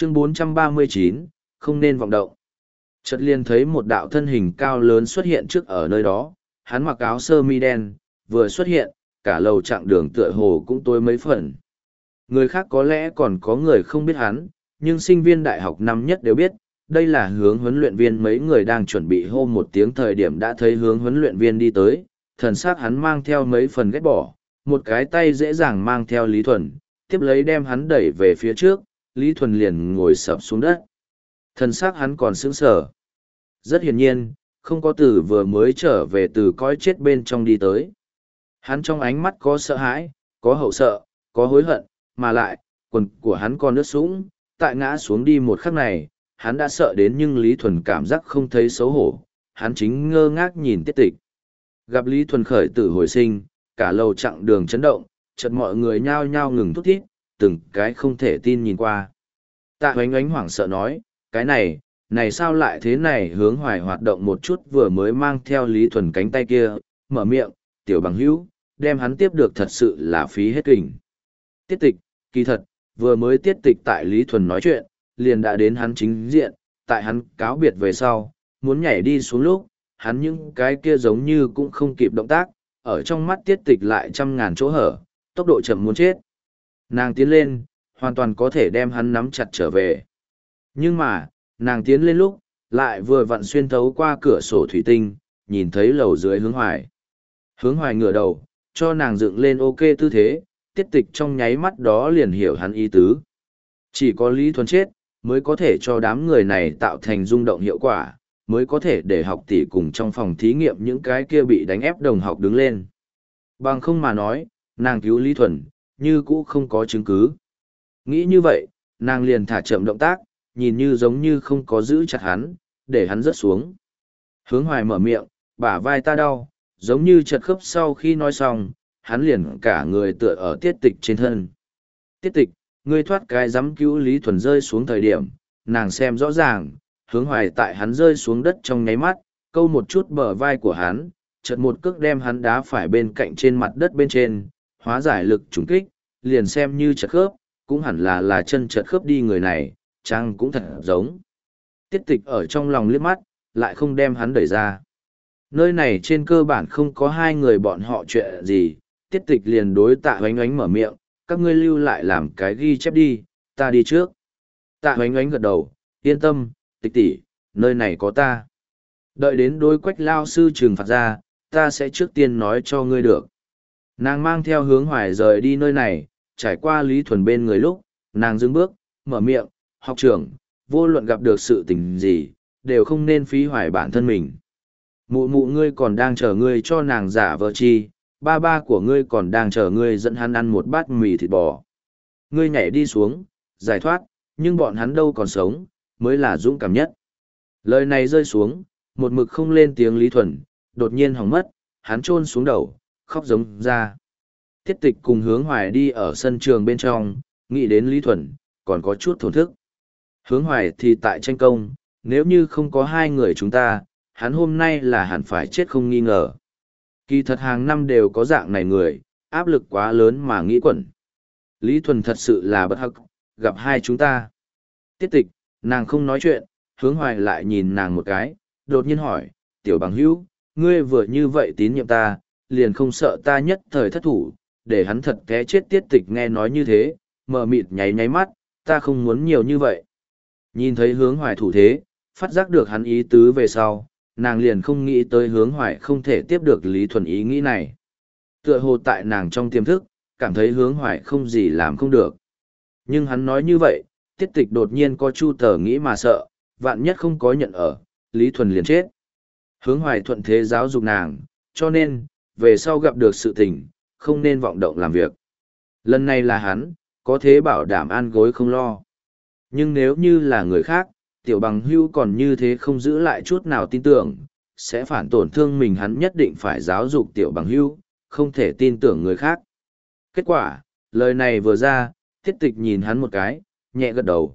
Chương 439, không nên vọng động. Chợt liền thấy một đạo thân hình cao lớn xuất hiện trước ở nơi đó, hắn mặc áo sơ mi đen, vừa xuất hiện, cả lầu chặng đường tựa hồ cũng tối mấy phần. Người khác có lẽ còn có người không biết hắn, nhưng sinh viên đại học năm nhất đều biết, đây là hướng huấn luyện viên. Mấy người đang chuẩn bị hô một tiếng thời điểm đã thấy hướng huấn luyện viên đi tới, thần sắc hắn mang theo mấy phần ghét bỏ, một cái tay dễ dàng mang theo Lý Thuần, tiếp lấy đem hắn đẩy về phía trước, Lý Thuần liền ngồi sập xuống đất. Thần sắc hắn còn sững sờ. Rất hiển nhiên, không có từ vừa mới trở về từ cõi chết bên trong đi tới. Hắn trong ánh mắt có sợ hãi, có hậu sợ, có hối hận, mà lại, quần của hắn còn ướt sũng, tại ngã xuống đi một khắc này, hắn đã sợ đến nhưng Lý Thuần cảm giác không thấy xấu hổ, hắn chính ngơ ngác nhìn Tiết Tịch. Gặp Lý Thuần khởi tử hồi sinh, cả lầu chặng đường chấn động, chợt mọi người nhao nhao ngừng thút thít, từng cái không thể tin nhìn qua. Tạ Hoánh Ánh hoảng sợ nói, cái này sao lại thế này? Hướng Hoài hoạt động một chút vừa mới mang theo Lý Thuần cánh tay kia, mở miệng, tiểu bằng hữu, đem hắn tiếp được thật sự là phí hết kình. Tiết Tịch, kỳ thật, vừa mới Tiết Tịch tại Lý Thuần nói chuyện, liền đã đến hắn chính diện, tại hắn cáo biệt về sau, muốn nhảy đi xuống lúc, hắn những cái kia giống như cũng không kịp động tác, ở trong mắt Tiết Tịch lại trăm ngàn chỗ hở, tốc độ chậm muốn chết. Nàng tiến lên, hoàn toàn có thể đem hắn nắm chặt trở về. Nhưng mà, nàng tiến lên lúc, lại vừa vặn xuyên thấu qua cửa sổ thủy tinh, nhìn thấy lầu dưới Hướng Hoài. Hướng Hoài ngửa đầu, cho nàng dựng lên ok tư thế, Tiết Tịch trong nháy mắt đó liền hiểu hắn ý tứ. Chỉ có Lý Thuần chết, mới có thể cho đám người này tạo thành rung động hiệu quả, mới có thể để học tỷ cùng trong phòng thí nghiệm những cái kia bị đánh ép đồng học đứng lên. Bằng không mà nói, nàng cứu Lý Thuần, như cũ không có chứng cứ. Nghĩ như vậy, nàng liền thả chậm động tác, nhìn như giống như không có giữ chặt hắn, để hắn rớt xuống. Hướng Hoài mở miệng, bả vai ta đau, giống như chật khớp. Sau khi nói xong, hắn liền cả người tựa ở Tiết Tịch trên thân. Tiết Tịch, ngươi thoát cái dám cứu Lý Thuần rơi xuống thời điểm, nàng xem rõ ràng, Hướng Hoài tại hắn rơi xuống đất trong nháy mắt, câu một chút bờ vai của hắn, chợt một cước đem hắn đá phải bên cạnh trên mặt đất bên trên, hóa giải lực trùng kích, liền xem như chật khớp, cũng hẳn là chân chật khớp đi. Người này, chăng cũng thật giống. Tiết Tịch ở trong lòng liếc mắt, lại không đem hắn đẩy ra. Nơi này trên cơ bản không có hai người bọn họ chuyện gì, Tiết Tịch liền đối Tạ Hoánh Ánh mở miệng, các ngươi lưu lại làm cái ghi chép đi, ta đi trước. Tạ Hoánh Ánh gật đầu, yên tâm, Tịch tỷ, nơi này có ta. Đợi đến đối Quách lao sư trừng phạt ra, ta sẽ trước tiên nói cho ngươi được. Nàng mang theo Hướng Hoài rời đi nơi này, trải qua Lý Thuần bên người lúc, nàng dừng bước, mở miệng, học trưởng, vô luận gặp được sự tình gì, đều không nên phí hoài bản thân mình. Mụ mụ ngươi còn đang chờ ngươi cho nàng giả vờ chi, ba ba của ngươi còn đang chờ ngươi dẫn hắn ăn một bát mì thịt bò. Ngươi nhảy đi xuống, giải thoát, nhưng bọn hắn đâu còn sống, mới là dũng cảm nhất. Lời này rơi xuống, một mực không lên tiếng Lý Thuần, đột nhiên hỏng mất, hắn chôn xuống đầu, khóc giống ra. Tiết Tịch cùng Hướng Hoài đi ở sân trường bên trong, nghĩ đến Lý Thuần, còn có chút thổn thức. Hướng Hoài thì tại tranh công, nếu như không có hai người chúng ta, hắn hôm nay là hẳn phải chết không nghi ngờ. Kỳ thật hàng năm đều có dạng này người, áp lực quá lớn mà nghĩ quẩn. Lý Thuần thật sự là bất hắc, gặp hai chúng ta. Tiết Tịch, nàng không nói chuyện, Hướng Hoài lại nhìn nàng một cái, đột nhiên hỏi, tiểu bằng hữu, ngươi vừa như vậy tín nhiệm ta, liền không sợ ta nhất thời thất thủ, để hắn thật té chết. Tiết Tịch nghe nói như thế, mờ mịt nháy nháy mắt, ta không muốn nhiều như vậy. Nhìn thấy Hướng Hoài thủ thế, phát giác được hắn ý tứ về sau, nàng liền không nghĩ tới Hướng Hoài không thể tiếp được Lý Thuần ý nghĩ này. Tựa hồ tại nàng trong tiềm thức, cảm thấy Hướng Hoài không gì làm không được. Nhưng hắn nói như vậy, Tiết Tịch đột nhiên có chu tờ nghĩ mà sợ, vạn nhất không có nhận ở, Lý Thuần liền chết. Hướng Hoài thuận thế giáo dục nàng, cho nên, về sau gặp được sự tình, không nên vọng động làm việc. Lần này là hắn, có thế bảo đảm an gối không lo. Nhưng nếu như là người khác, tiểu bằng hưu còn như thế không giữ lại chút nào tin tưởng, sẽ phản tổn thương mình. Hắn nhất định phải giáo dục tiểu bằng hưu, không thể tin tưởng người khác. Kết quả, lời này vừa ra, Tiết Tịch nhìn hắn một cái, nhẹ gật đầu,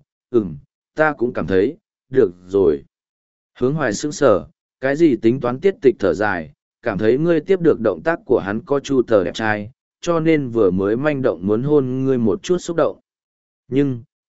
ta cũng cảm thấy, được rồi. Hướng Hoài sững sờ, cái gì tính toán? Tiết Tịch thở dài, cảm thấy ngươi tiếp được động tác của hắn có chu tờ đẹp trai, cho nên vừa mới manh động muốn hôn ngươi một chút xúc động. Nhưng,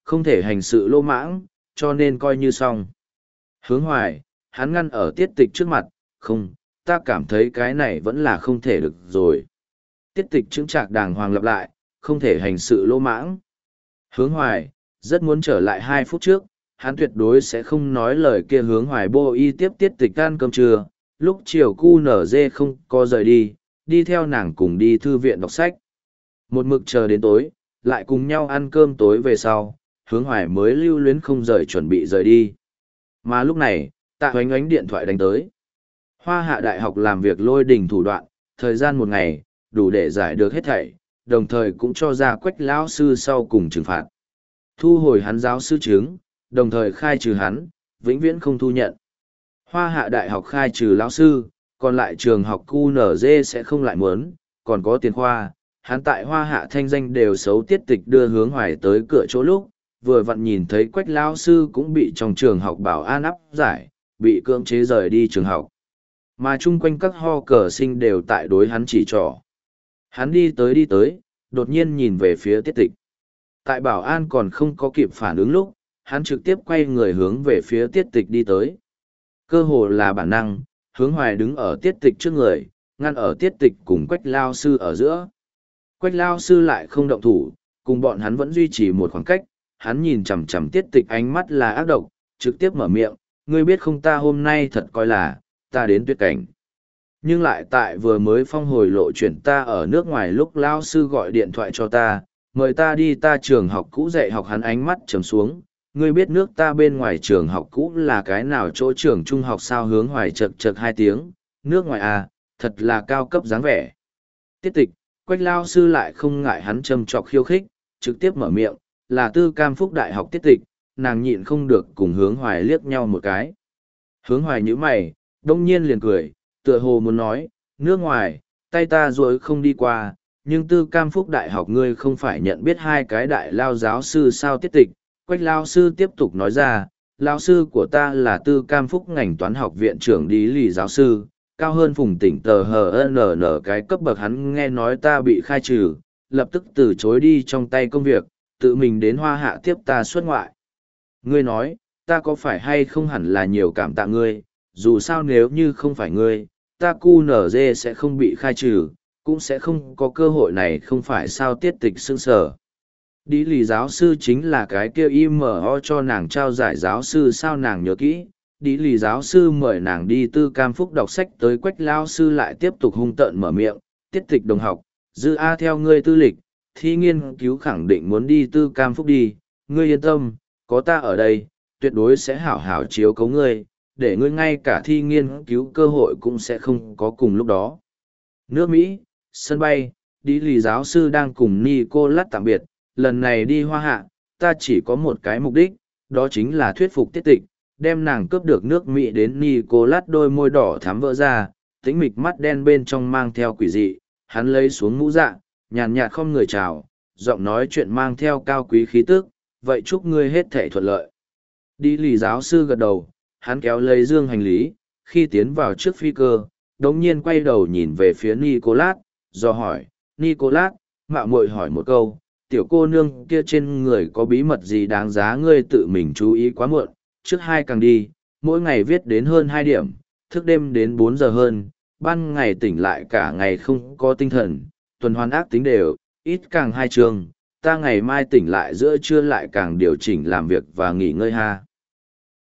không thể hành sự lô mãng, cho nên coi như xong. Hướng Hoài, hắn ngăn ở Tiết Tịch trước mặt, không, ta cảm thấy cái này vẫn là không thể được rồi. Tiết Tịch chững chạc đàng hoàng lặp lại, không thể hành sự lô mãng. Hướng Hoài, rất muốn trở lại 2 phút trước, hắn tuyệt đối sẽ không nói lời kia. Hướng Hoài bô y tiếp Tiết Tịch ăn cơm trưa, lúc chiều QNZ không có rời đi, đi theo nàng cùng đi thư viện đọc sách. Một mực chờ đến tối, lại cùng nhau ăn cơm tối về sau, Hướng Hoài mới lưu luyến không rời chuẩn bị rời đi. Mà lúc này, Tạ Hoánh Ánh điện thoại đánh tới. Hoa Hạ Đại học làm việc lôi đình thủ đoạn, thời gian 1 ngày, đủ để giải được hết thảy, đồng thời cũng cho ra Quách lão sư sau cùng trừng phạt. Thu hồi hắn giáo sư chứng, đồng thời khai trừ hắn, vĩnh viễn không thu nhận. Hoa Hạ Đại học khai trừ lão sư, còn lại trường học QNZ sẽ không lại muốn, còn có tiền khoa. Hắn tại Hoa Hạ thanh danh đều xấu. Tiết Tịch đưa Hướng Hoài tới cửa chỗ lúc, vừa vặn nhìn thấy Quách lão sư cũng bị trong trường học bảo an áp giải, bị cưỡng chế rời đi trường học. Mà chung quanh các ho cờ sinh đều tại đối hắn chỉ trỏ. Hắn đi tới, đột nhiên nhìn về phía Tiết Tịch. Tại bảo an còn không có kịp phản ứng lúc, hắn trực tiếp quay người hướng về phía Tiết Tịch đi tới. Cơ hồ là bản năng, Hướng Hoài đứng ở Tiết Tịch trước người, ngăn ở Tiết Tịch cùng Quách lao sư ở giữa. Quách lao sư lại không động thủ, cùng bọn hắn vẫn duy trì một khoảng cách. Hắn nhìn chằm chằm Tiết Tịch, ánh mắt là ác độc, trực tiếp mở miệng, ngươi biết không, ta hôm nay thật coi là ta đến tuyệt cảnh. Nhưng lại tại vừa mới phong hồi lộ chuyển ta ở nước ngoài lúc lao sư gọi điện thoại cho ta, mời ta đi ta trường học cũ dạy học. Hắn ánh mắt trầm xuống, ngươi biết nước ta bên ngoài trường học cũ là cái nào chỗ trường trung học sao? Hướng Hoài chật chật 2 tiếng, nước ngoài à, thật là cao cấp dáng vẻ. Tiết Tịch, Quách lao sư lại không ngại hắn châm trọc khiêu khích, trực tiếp mở miệng, là Tư Cam Phúc Đại học. Tiết Tịch, nàng nhịn không được cùng Hướng Hoài liếc nhau một cái. Hướng Hoài nhíu mày, đông nhiên liền cười, tựa hồ muốn nói, nước ngoài, tay ta rồi không đi qua, nhưng Tư Cam Phúc Đại học ngươi không phải nhận biết 2 cái đại lao giáo sư sao? Tiết Tịch, Quách lao sư tiếp tục nói ra, lao sư của ta là Tư Cam Phúc ngành toán học viện trưởng Lý Lì giáo sư, cao hơn Phùng Tỉnh tờ HNN cái cấp bậc. Hắn nghe nói ta bị khai trừ, lập tức từ chối đi trong tay công việc, tự mình đến Hoa Hạ tiếp ta xuất ngoại. Ngươi nói, ta có phải hay không hẳn là nhiều cảm tạ ngươi, dù sao nếu như không phải ngươi, ta QNZ sẽ không bị khai trừ, cũng sẽ không có cơ hội này, không phải sao? Tiết Tịch sững sờ. Đi lì giáo sư chính là cái kia IMO cho nàng trao giải giáo sư sao? Nàng nhớ kỹ, đi lì giáo sư mời nàng đi Tư Cam Phúc đọc sách tới. Quách lao sư lại tiếp tục hung tợn mở miệng, Tiết Tịch đồng học, Dư A theo ngươi tư lịch, thi nghiên cứu khẳng định muốn đi Tư Cam Phúc đi, ngươi yên tâm, có ta ở đây, tuyệt đối sẽ hảo hảo chiếu cố ngươi, để ngươi ngay cả thi nghiên cứu cơ hội cũng sẽ không có cùng lúc đó. Nước Mỹ, sân bay, đi lì giáo sư đang cùng Nicolas tạm biệt, lần này đi Hoa Hạ, ta chỉ có một cái mục đích, đó chính là thuyết phục Tiết Tịch, đem nàng cướp được nước Mỹ. Đến Nicolas đôi môi đỏ thắm vỡ ra, tĩnh mịch mắt đen bên trong mang theo quỷ dị, hắn lấy xuống mũ dạ, nhàn nhạt không người chào, giọng nói chuyện mang theo cao quý khí tức, vậy chúc ngươi hết thảy thuận lợi. Đi lì giáo sư gật đầu, hắn kéo lấy dương hành lý, khi tiến vào trước phi cơ, đống nhiên quay đầu nhìn về phía Nicolas, do hỏi, Nicolas, mạo muội hỏi một câu, tiểu cô nương kia trên người có bí mật gì đáng giá ngươi tự mình chú ý? Quá muộn, trước 2 càng đi, mỗi ngày viết đến hơn 2 điểm, thức đêm đến 4 giờ hơn, ban ngày tỉnh lại cả ngày không có tinh thần, tuần hoàn ác tính đều, ít càng 2 trường, ta ngày mai tỉnh lại giữa trưa lại càng điều chỉnh làm việc và nghỉ ngơi ha.